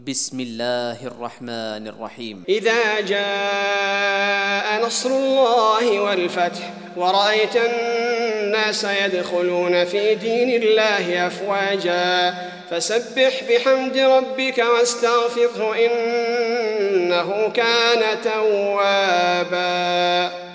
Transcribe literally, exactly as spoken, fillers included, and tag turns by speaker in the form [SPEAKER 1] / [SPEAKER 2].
[SPEAKER 1] بسم الله الرحمن الرحيم.
[SPEAKER 2] إذا جاء نصر الله والفتح ورأيت الناس يدخلون في دين الله أفواجا فسبح بحمد ربك واستغفره إنه كان توابا.